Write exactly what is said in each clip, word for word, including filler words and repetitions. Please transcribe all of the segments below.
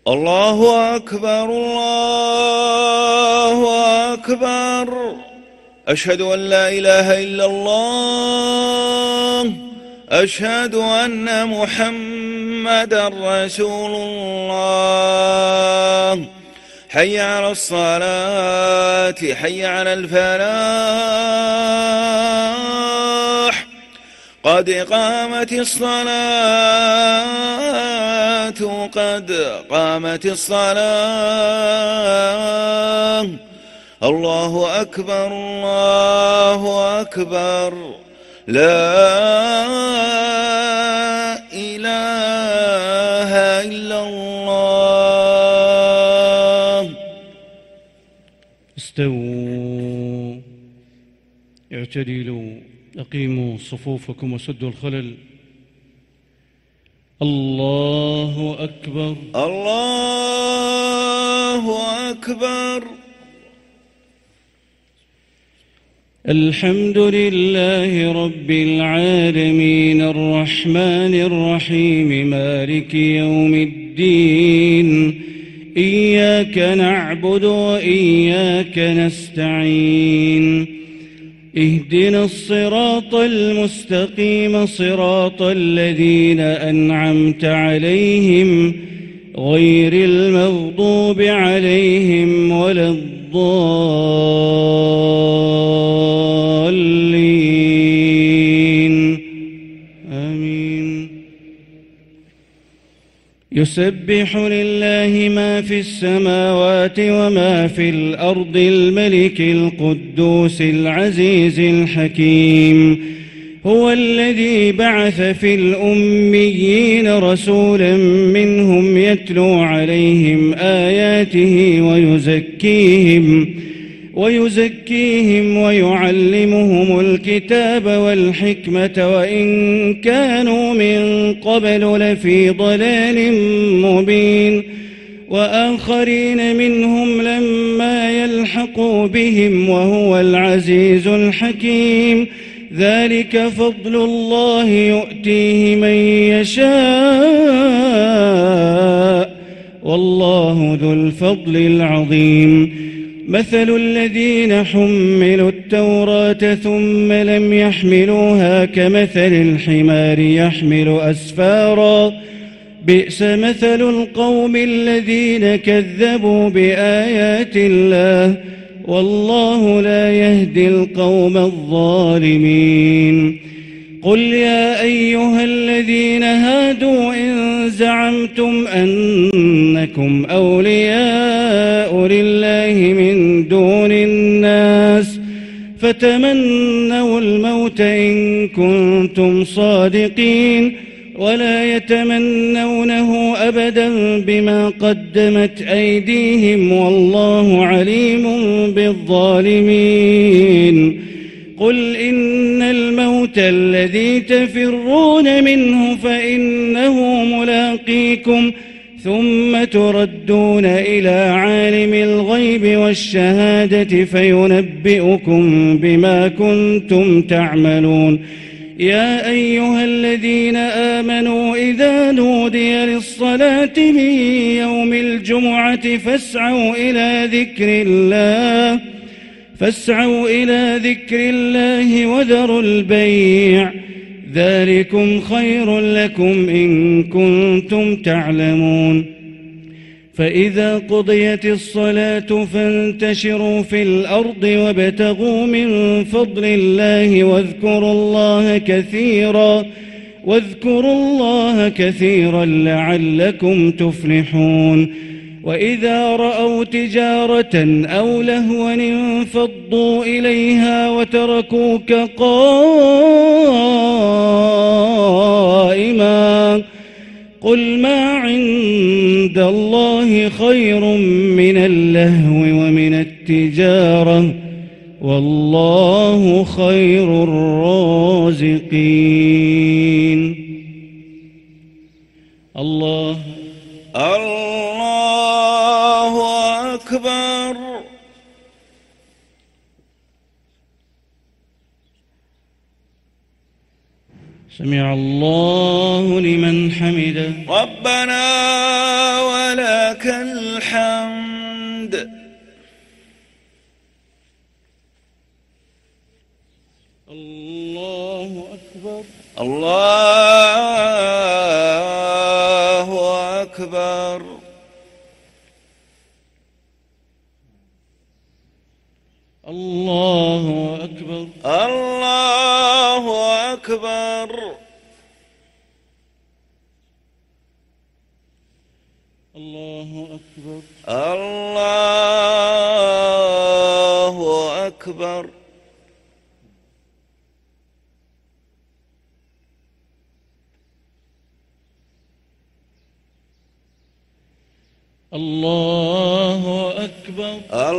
الله أكبر الله أكبر. أشهد أن لا إله إلا الله. أشهد أن محمدا رسول الله. حي على الصلاة حي على الفلاح. قد قامت الصلاة قد قامت الصلاة. الله أكبر الله أكبر. لا إله إلا الله. استووا اعتدلوا أقيموا صفوفكم وسدوا الخلل. الله أكبر الله أكبر. الحمد لله رب العالمين الرحمن الرحيم مالك يوم الدين. إياك نعبد وإياك نستعين. اهدنا الصراط المستقيم صراط الذين أنعمت عليهم غير المغضوب عليهم ولا الضالين. آمين. يسبح لله ما في السماوات وما في الأرض الملك القدوس العزيز الحكيم. هو الذي بعث في الأميين رسولا منهم يتلو عليهم آياته ويزكيهم ويزكيهم ويعلمهم الكتاب والحكمة وإن كانوا من قبل لفي ضلال مبين. وآخرين منهم لما يلحقوا بهم وهو العزيز الحكيم. ذلك فضل الله يؤتيه من يشاء والله ذو الفضل العظيم. مثل الذين حملوا التوراة ثم لم يحملوها كمثل الحمار يحمل أسفارا. بئس مثل القوم الذين كذبوا بآيات الله والله لا يهدي القوم الظالمين. قل يا أيها الذين هادوا إن زعمتم أنكم أولياء لله من دون الناس فتمنوا الموت إن كنتم صادقين ولا يتمنونه أبدا بما قدمت أيديهم والله عليم بالظالمين. قل إن الموت الذي تفرون منه فإنه ملاقيكم ثم تردون إلى عالم الغيب والشهادة فينبئكم بما كنتم تعملون. يا أيها الذين آمنوا إذا نودي للصلاة من يوم الجمعة فاسعوا إلى ذكر الله فاسعوا إلى ذكر الله وذروا البيع ذلكم خير لكم إن كنتم تعلمون. فإذا قضيت الصلاة فانتشروا في الأرض وابتغوا من فضل الله واذكروا الله كثيرا واذكروا الله كثيرا لعلكم تفلحون. وإذا رأوا تجارة أو لهوا انفضوا إليها وتركوك قائما. قل ما عند الله خير من اللهو ومن التجارة والله خير الرازقين. الله الله أكبر. سمع الله لمن حمده. ربنا ولك الحمد. الله أكبر. الله أكبر. الله أكبر. الله أكبر. الله أكبر. الله أكبر. الله أكبر.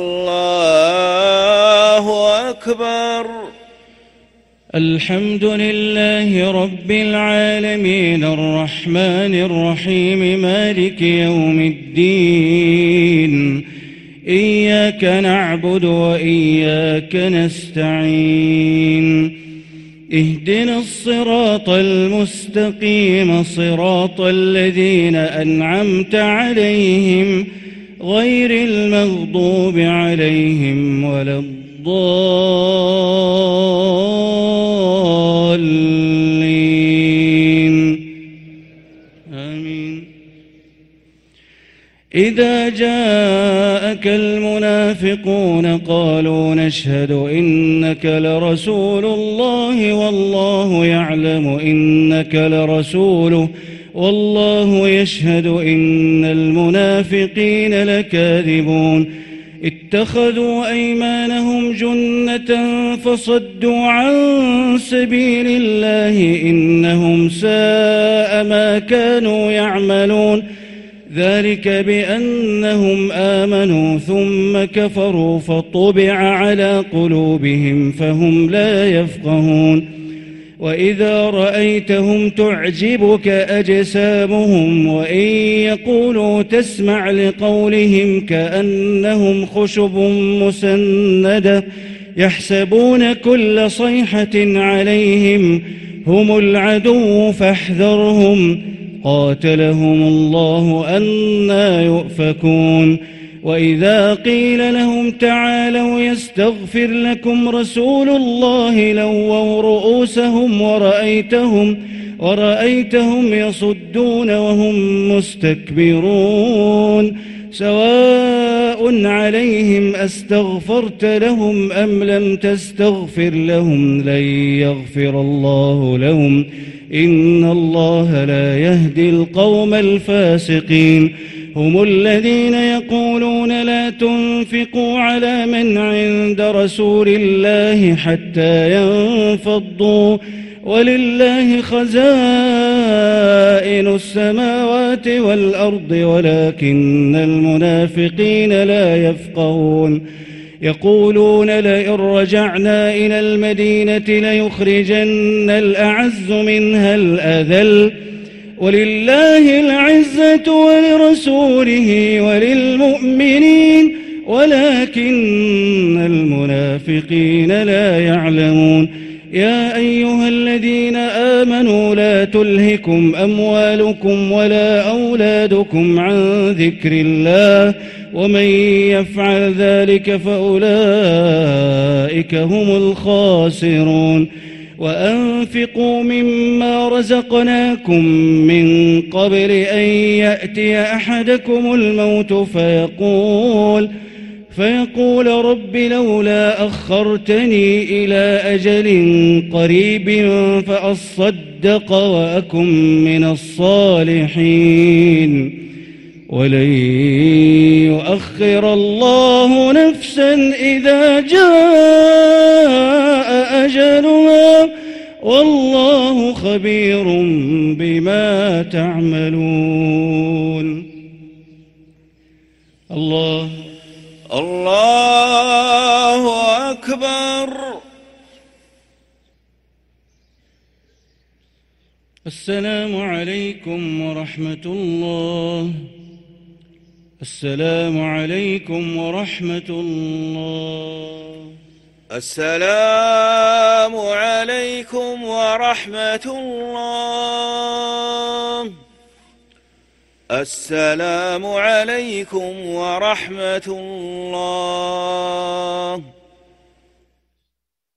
الله أكبر. الحمد لله رب العالمين الرحمن الرحيم مالك يوم الدين. إياك نعبد وإياك نستعين. اهدنا الصراط المستقيم صراط الذين أنعمت عليهم غير المغضوب عليهم ولا الضالين. آمين. إذا جاءك المنافقون قالوا نشهد إنك لرسول الله والله يعلم إنك لرسوله والله يشهد إن المنافقين لكاذبون. اتخذوا أيمانهم جنة فصدوا عن سبيل الله إنهم ساء ما كانوا يعملون. ذلك بأنهم آمنوا ثم كفروا فطبع على قلوبهم فهم لا يفقهون. وإذا رأيتهم تعجبك أجسامهم وإن يقولوا تسمع لقولهم كأنهم خشب مسندة يحسبون كل صيحة عليهم هم العدو فاحذرهم قاتلهم الله أنى يؤفكون. وإذا قيل لهم تعالوا يستغفر لكم رسول الله لووا رؤوسهم ورأيتهم, ورأيتهم يصدون وهم مستكبرون. سواء عليهم أستغفرت لهم أم لم تستغفر لهم لن يغفر الله لهم إن الله لا يهدي القوم الفاسقين. هم الذين يقولون لا تنفقوا على من عند رسول الله حتى ينفضوا ولله خزائن السماوات والأرض ولكن المنافقين لا يفقهون. يقولون لئن رجعنا إلى المدينة ليخرجن الأعز منها الأذل ولله العزة ولرسوله وللمؤمنين ولكن المنافقين لا يعلمون. يا أيها الذين آمنوا لا تلهكم أموالكم ولا أولادكم عن ذكر الله ومن يفعل ذلك فأولئك هم الخاسرون. وأنفقوا مما رزقناكم من قبل أن يأتي أحدكم الموت فيقول فيقول رب لولا أخرتني إلى أجل قريب فأصدق وأكن من الصالحين ولن يؤخر الله نفسا إذا جاء أجلها والله خبير بما تعملون. الله الله أكبر. السلام عليكم ورحمة الله. السلام عليكم ورحمة الله. السلام عليكم ورحمة الله. السلام عليكم ورحمة الله.